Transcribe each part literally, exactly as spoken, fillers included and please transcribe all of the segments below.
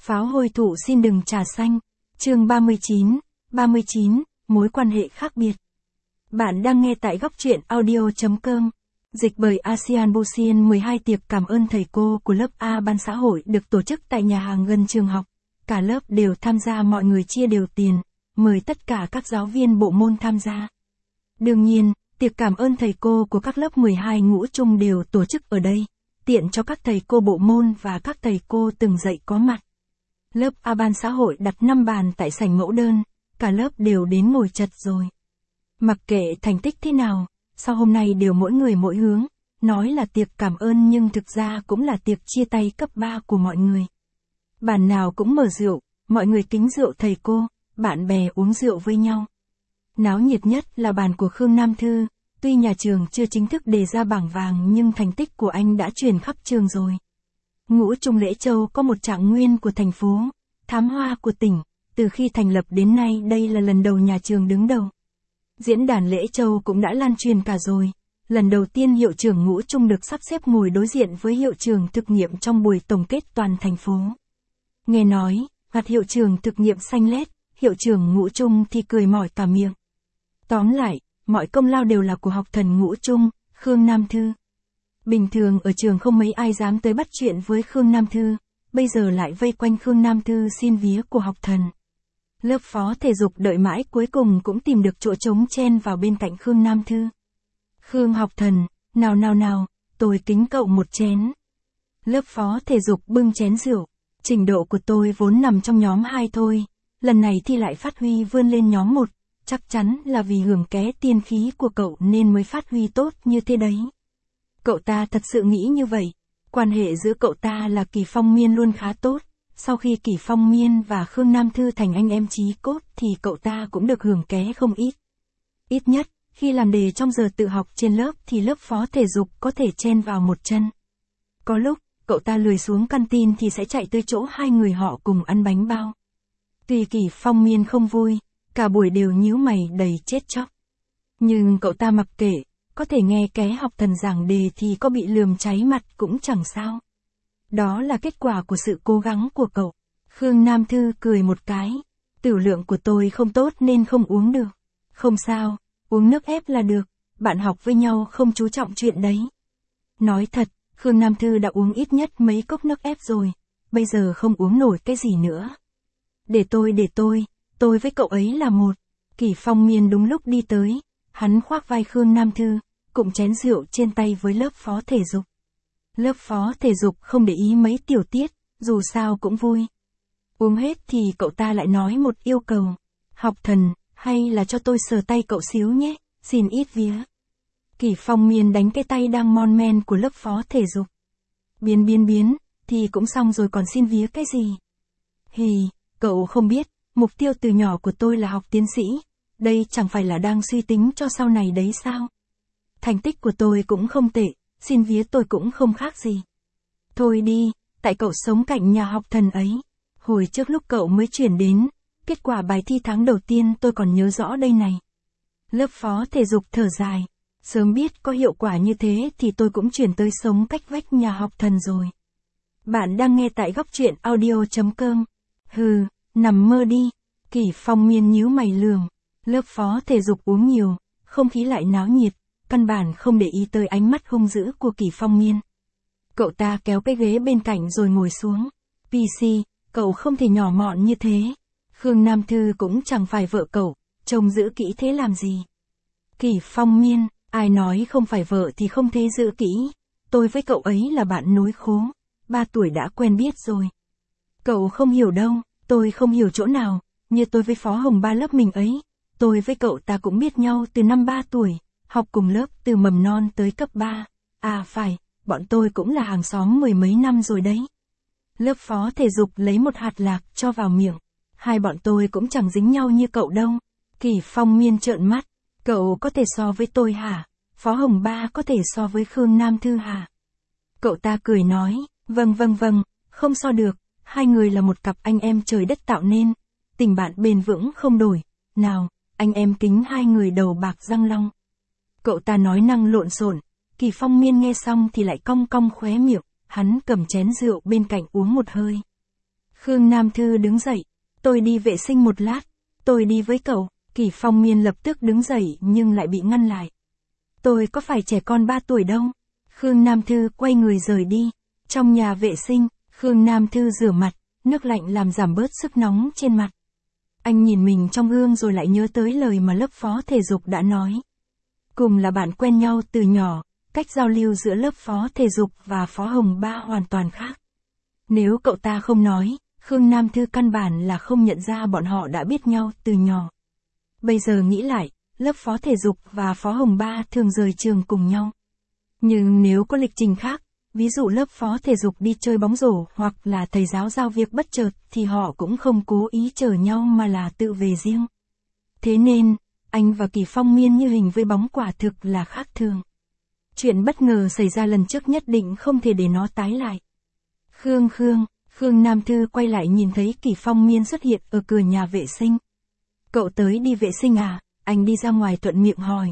Pháo hôi thụ xin đừng trà xanh. Chương ba mươi chín, ba mươi chín, mối quan hệ khác biệt. Bạn đang nghe tại góc truyện audio chấm com. Dịch bởi ASEAN Busian mười hai tiệc cảm ơn thầy cô của lớp A ban xã hội được tổ chức tại nhà hàng gần trường học. Cả lớp đều tham gia, mọi người chia đều tiền, mời tất cả các giáo viên bộ môn tham gia. Đương nhiên, tiệc cảm ơn thầy cô của các lớp mười hai ngũ trung đều tổ chức ở đây, tiện cho các thầy cô bộ môn và các thầy cô từng dạy có mặt. Lớp A ban xã hội đặt năm bàn tại sảnh mẫu đơn, cả lớp đều đến ngồi chật rồi. Mặc kệ thành tích thế nào, sau hôm nay đều mỗi người mỗi hướng, nói là tiệc cảm ơn nhưng thực ra cũng là tiệc chia tay cấp ba của mọi người. Bàn nào cũng mở rượu, mọi người kính rượu thầy cô, bạn bè uống rượu với nhau. Náo nhiệt nhất là bàn của Khương Nam Thư, tuy nhà trường chưa chính thức đề ra bảng vàng nhưng thành tích của anh đã truyền khắp trường rồi. Ngũ trung Lễ Châu có một trạng nguyên của thành phố, thám hoa của tỉnh, từ khi thành lập đến nay đây là lần đầu nhà trường đứng đầu. Diễn đàn Lễ Châu cũng đã lan truyền cả rồi, lần đầu tiên hiệu trưởng ngũ trung được sắp xếp ngồi đối diện với hiệu trưởng thực nghiệm trong buổi tổng kết toàn thành phố. Nghe nói, mặt hiệu trưởng thực nghiệm xanh lét, hiệu trưởng ngũ trung thì cười mỏi cả miệng. Tóm lại, mọi công lao đều là của học thần ngũ trung, Khương Nam Thư. Bình thường ở trường không mấy ai dám tới bắt chuyện với Khương Nam Thư, bây giờ lại vây quanh Khương Nam Thư xin vía của học thần. Lớp phó thể dục đợi mãi cuối cùng cũng tìm được chỗ trống chen vào bên cạnh Khương Nam Thư. Khương học thần, nào nào nào, tôi kính cậu một chén. Lớp phó thể dục bưng chén rượu, trình độ của tôi vốn nằm trong nhóm hai thôi, lần này thì lại phát huy vươn lên nhóm một, chắc chắn là vì hưởng ké tiên khí của cậu nên mới phát huy tốt như thế đấy. Cậu ta thật sự nghĩ như vậy, quan hệ giữa cậu ta là Kỳ Phong Miên luôn khá tốt, sau khi Kỳ Phong Miên và Khương Nam Thư thành anh em chí cốt thì cậu ta cũng được hưởng ké không ít. Ít nhất, khi làm đề trong giờ tự học trên lớp thì lớp phó thể dục có thể chen vào một chân. Có lúc, cậu ta lười xuống canteen thì sẽ chạy tới chỗ hai người họ cùng ăn bánh bao. Tuy Kỳ Phong Miên không vui, cả buổi đều nhíu mày đầy chết chóc. Nhưng cậu ta mặc kệ, có thể nghe ké học thần giảng đề thì có bị lườm cháy mặt cũng chẳng sao. Đó là kết quả của sự cố gắng của cậu. Khương Nam Thư cười một cái. Tửu lượng của tôi không tốt nên không uống được. Không sao, uống nước ép là được, bạn học với nhau không chú trọng chuyện đấy. Nói thật, Khương Nam Thư đã uống ít nhất mấy cốc nước ép rồi, bây giờ không uống nổi cái gì nữa. Để tôi để tôi, tôi với cậu ấy là một. Kỳ Phong Miên đúng lúc đi tới, hắn khoác vai Khương Nam Thư, cùng chén rượu trên tay với lớp phó thể dục. Lớp phó thể dục không để ý mấy tiểu tiết, dù sao cũng vui. Uống hết thì cậu ta lại nói một yêu cầu. Học thần, hay là cho tôi sờ tay cậu xíu nhé, xin ít vía. Kỳ Phong Miên đánh cái tay đang mon men của lớp phó thể dục. Biến biến biến, thì cũng xong rồi còn xin vía cái gì. Hì, cậu không biết, mục tiêu từ nhỏ của tôi là học tiến sĩ, đây chẳng phải là đang suy tính cho sau này đấy sao. Thành tích của tôi cũng không tệ, xin vía tôi cũng không khác gì. Thôi đi, tại cậu sống cạnh nhà học thần ấy. Hồi trước lúc cậu mới chuyển đến, kết quả bài thi tháng đầu tiên tôi còn nhớ rõ đây này. Lớp phó thể dục thở dài. Sớm biết có hiệu quả như thế thì tôi cũng chuyển tới sống cách vách nhà học thần rồi. Bạn đang nghe tại góc truyện audio chấm com. Hừ, nằm mơ đi. Kỳ Phong Miên nhíu mày lườm. Lớp phó thể dục uống nhiều, không khí lại náo nhiệt, căn bản không để ý tới ánh mắt hung dữ của Kỳ Phong Miên. Cậu ta kéo cái ghế bên cạnh rồi ngồi xuống. pê xê, cậu không thể nhỏ mọn như thế. Khương Nam Thư cũng chẳng phải vợ cậu, trông giữ kỹ thế làm gì. Kỳ Phong Miên, ai nói không phải vợ thì không thế giữ kỹ. Tôi với cậu ấy là bạn nối khố, ba tuổi đã quen biết rồi. Cậu không hiểu đâu, tôi không hiểu chỗ nào, như tôi với Phó Hồng Ba lớp mình ấy. Tôi với cậu ta cũng biết nhau từ năm ba tuổi, học cùng lớp từ mầm non tới cấp ba. À phải, bọn tôi cũng là hàng xóm mười mấy năm rồi đấy. Lớp phó thể dục lấy một hạt lạc cho vào miệng. Hai bọn tôi cũng chẳng dính nhau như cậu đâu. Kỳ Phong Miên trợn mắt. Cậu có thể so với tôi hả? Phó Hồng Ba có thể so với Khương Nam Thư hả? Cậu ta cười nói, vâng vâng vâng, không so được. Hai người là một cặp anh em trời đất tạo nên. Tình bạn bền vững không đổi. Nào, anh em kính hai người đầu bạc răng long. Cậu ta nói năng lộn xộn. Kỳ Phong Miên nghe xong thì lại cong cong khóe miệng, hắn cầm chén rượu bên cạnh uống một hơi. Khương Nam Thư đứng dậy. Tôi đi vệ sinh một lát. Tôi đi với cậu. Kỷ Phong Miên lập tức đứng dậy nhưng lại bị ngăn lại. Tôi có phải trẻ con ba tuổi đâu. Khương Nam Thư quay người rời đi. Trong nhà vệ sinh, Khương Nam Thư rửa mặt, nước lạnh làm giảm bớt sức nóng trên mặt. Anh nhìn mình trong gương rồi lại nhớ tới lời mà lớp phó thể dục đã nói. Cùng là bạn quen nhau từ nhỏ, cách giao lưu giữa lớp phó thể dục và phó Hồng Ba hoàn toàn khác. Nếu cậu ta không nói, Khương Nam Thư căn bản là không nhận ra bọn họ đã biết nhau từ nhỏ. Bây giờ nghĩ lại, lớp phó thể dục và phó Hồng Ba thường rời trường cùng nhau. Nhưng nếu có lịch trình khác, ví dụ lớp phó thể dục đi chơi bóng rổ hoặc là thầy giáo giao việc bất chợt thì họ cũng không cố ý chở nhau mà là tự về riêng. Thế nên, anh và Kỷ Phong Miên như hình với bóng quả thực là khác thường. Chuyện bất ngờ xảy ra lần trước nhất định không thể để nó tái lại. Khương Khương, Khương Nam Thư quay lại nhìn thấy Kỷ Phong Miên xuất hiện ở cửa nhà vệ sinh. Cậu tới đi vệ sinh à? Anh đi ra ngoài thuận miệng hỏi.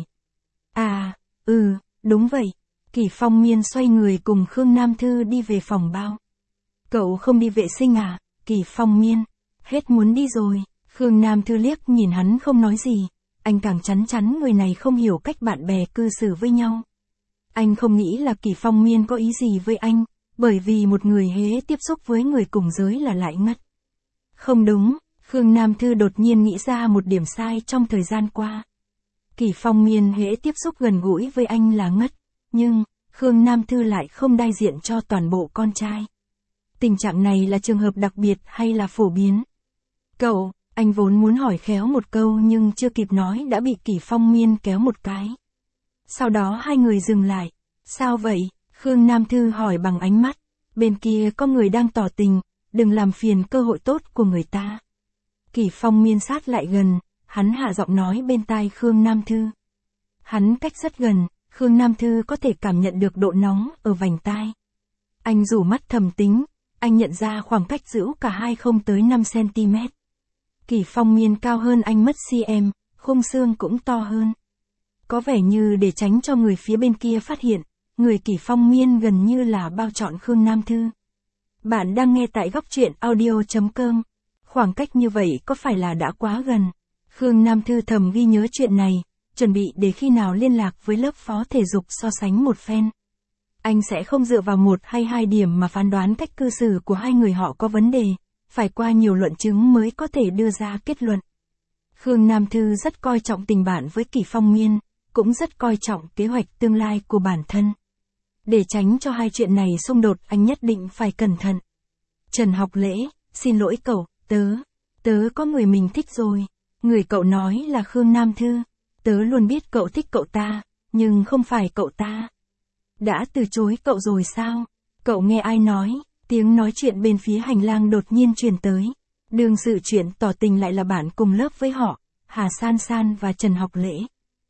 À, ừ, đúng vậy. Kỷ Phong Miên xoay người cùng Khương Nam Thư đi về phòng bao. Cậu không đi vệ sinh à? Kỷ Phong Miên, hết muốn đi rồi. Khương Nam Thư liếc nhìn hắn không nói gì. Anh càng chắn chắn người này không hiểu cách bạn bè cư xử với nhau. Anh không nghĩ là Kỷ Phong Miên có ý gì với anh, bởi vì một người hễ tiếp xúc với người cùng giới là lại ngất. Không đúng, Khương Nam Thư đột nhiên nghĩ ra một điểm sai trong thời gian qua. Kỷ Phong Miên hễ tiếp xúc gần gũi với anh là ngất, nhưng Khương Nam Thư lại không đại diện cho toàn bộ con trai. Tình trạng này là trường hợp đặc biệt hay là phổ biến? Cậu, anh vốn muốn hỏi khéo một câu nhưng chưa kịp nói đã bị Kỷ Phong Miên kéo một cái. Sau đó hai người dừng lại. Sao vậy? Khương Nam Thư hỏi bằng ánh mắt. Bên kia có người đang tỏ tình, đừng làm phiền cơ hội tốt của người ta. Kỷ Phong Miên sát lại gần, hắn hạ giọng nói bên tai Khương Nam Thư. Hắn cách rất gần, Khương Nam Thư có thể cảm nhận được độ nóng ở vành tai. Anh rủ mắt thầm tính, anh nhận ra khoảng cách giữa cả hai không tới năm xăng-ti-mét. Kỷ Phong Miên cao hơn anh mất cm, khung xương cũng to hơn. Có vẻ như để tránh cho người phía bên kia phát hiện, người Kỷ Phong Miên gần như là bao trọn Khương Nam Thư. Bạn đang nghe tại góc truyện audio chấm com. Khoảng cách như vậy có phải là đã quá gần? Khương Nam Thư thầm ghi nhớ chuyện này, chuẩn bị để khi nào liên lạc với lớp phó thể dục so sánh một phen. Anh sẽ không dựa vào một hay hai điểm mà phán đoán cách cư xử của hai người họ có vấn đề, phải qua nhiều luận chứng mới có thể đưa ra kết luận. Khương Nam Thư rất coi trọng tình bạn với Kỷ Phong Miên, cũng rất coi trọng kế hoạch tương lai của bản thân. Để tránh cho hai chuyện này xung đột anh nhất định phải cẩn thận. Trần Học Lễ, xin lỗi cậu, tớ, tớ có người mình thích rồi. Người cậu nói là Khương Nam Thư, tớ luôn biết cậu thích cậu ta, nhưng không phải cậu ta. Đã từ chối cậu rồi sao? Cậu nghe ai nói? Tiếng nói chuyện bên phía hành lang đột nhiên truyền tới. Đương sự chuyện tỏ tình lại là bạn cùng lớp với họ, Hà San San và Trần Học Lễ.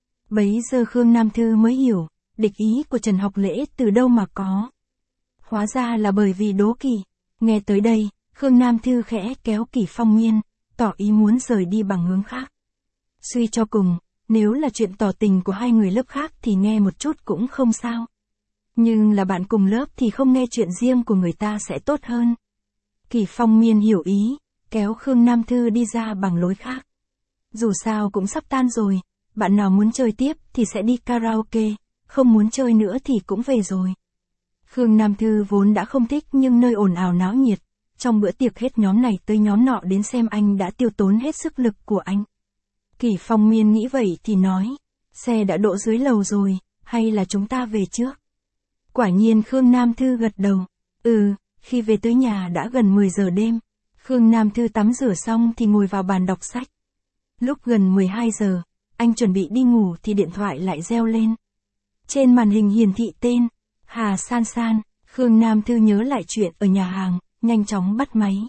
Bấy giờ Khương Nam Thư mới hiểu, địch ý của Trần Học Lễ từ đâu mà có. Hóa ra là bởi vì đố kỵ. Nghe tới đây, Khương Nam Thư khẽ kéo Kỷ Phong Miên, tỏ ý muốn rời đi bằng hướng khác. Suy cho cùng, nếu là chuyện tỏ tình của hai người lớp khác thì nghe một chút cũng không sao. Nhưng là bạn cùng lớp thì không nghe chuyện riêng của người ta sẽ tốt hơn. Kỷ Phong Miên hiểu ý, kéo Khương Nam Thư đi ra bằng lối khác. Dù sao cũng sắp tan rồi, bạn nào muốn chơi tiếp thì sẽ đi karaoke, không muốn chơi nữa thì cũng về rồi. Khương Nam Thư vốn đã không thích nhưng nơi ồn ào náo nhiệt, trong bữa tiệc hết nhóm này tới nhóm nọ đến xem anh đã tiêu tốn hết sức lực của anh. Kỷ Phong Miên nghĩ vậy thì nói, xe đã đỗ dưới lầu rồi, hay là chúng ta về trước? Quả nhiên Khương Nam Thư gật đầu, ừ, khi về tới nhà đã gần mười giờ đêm. Khương Nam Thư tắm rửa xong thì ngồi vào bàn đọc sách. Lúc gần mười hai giờ, anh chuẩn bị đi ngủ thì điện thoại lại reo lên. Trên màn hình hiển thị tên, Hà San San. Khương Nam Thư nhớ lại chuyện ở nhà hàng, nhanh chóng bắt máy.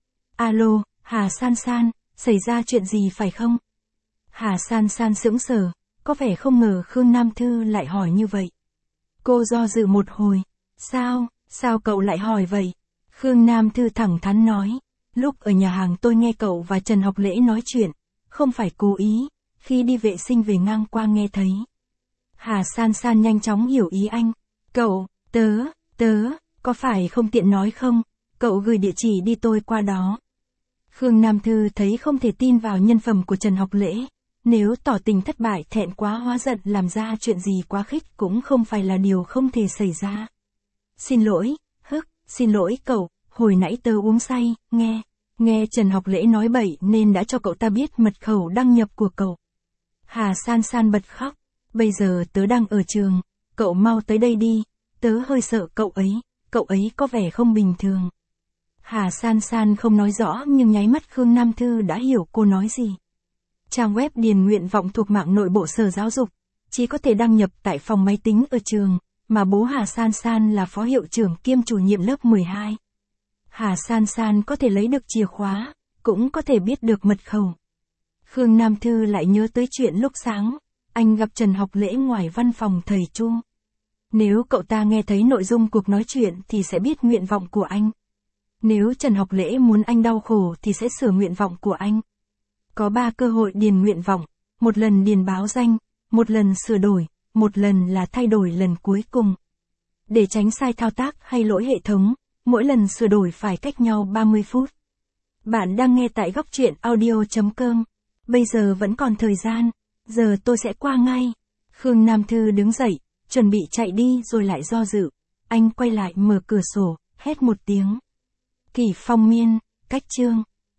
Alo, Hà San San, xảy ra chuyện gì phải không? Hà San San sững sờ, có vẻ không ngờ Khương Nam Thư lại hỏi như vậy. Cô do dự một hồi, sao, sao cậu lại hỏi vậy? Khương Nam Thư thẳng thắn nói, lúc ở nhà hàng tôi nghe cậu và Trần Học Lễ nói chuyện, không phải cố ý, khi đi vệ sinh về ngang qua nghe thấy. Hà San San nhanh chóng hiểu ý anh, cậu, tớ, tớ, có phải không tiện nói không? Cậu gửi địa chỉ đi tôi qua đó. Khương Nam Thư thấy không thể tin vào nhân phẩm của Trần Học Lễ. Nếu tỏ tình thất bại thẹn quá hóa giận làm ra chuyện gì quá khích cũng không phải là điều không thể xảy ra. Xin lỗi, hức, xin lỗi cậu, hồi nãy tớ uống say, nghe, nghe Trần Học Lễ nói bậy nên đã cho cậu ta biết mật khẩu đăng nhập của cậu. Hà San San bật khóc, bây giờ tớ đang ở trường, cậu mau tới đây đi, tớ hơi sợ cậu ấy, cậu ấy có vẻ không bình thường. Hà San San không nói rõ nhưng nháy mắt Khương Nam Thư đã hiểu cô nói gì. Trang web điền nguyện vọng thuộc mạng nội bộ Sở Giáo dục, chỉ có thể đăng nhập tại phòng máy tính ở trường, mà bố Hà San San là phó hiệu trưởng kiêm chủ nhiệm lớp mười hai. Hà San San có thể lấy được chìa khóa, cũng có thể biết được mật khẩu. Khương Nam Thư lại nhớ tới chuyện lúc sáng, anh gặp Trần Học Lễ ngoài văn phòng thầy Chu. Nếu cậu ta nghe thấy nội dung cuộc nói chuyện thì sẽ biết nguyện vọng của anh. Nếu Trần Học Lễ muốn anh đau khổ thì sẽ sửa nguyện vọng của anh. Có ba cơ hội điền nguyện vọng, một lần điền báo danh, một lần sửa đổi, một lần là thay đổi lần cuối cùng. Để tránh sai thao tác hay lỗi hệ thống, mỗi lần sửa đổi phải cách nhau ba mươi phút. Bạn đang nghe tại góc truyện audio chấm com. Bây giờ vẫn còn thời gian, giờ tôi sẽ qua ngay. Khương Nam Thư đứng dậy, chuẩn bị chạy đi rồi lại do dự. Anh quay lại mở cửa sổ, hét một tiếng. Kỷ Phong Miên, cách chương.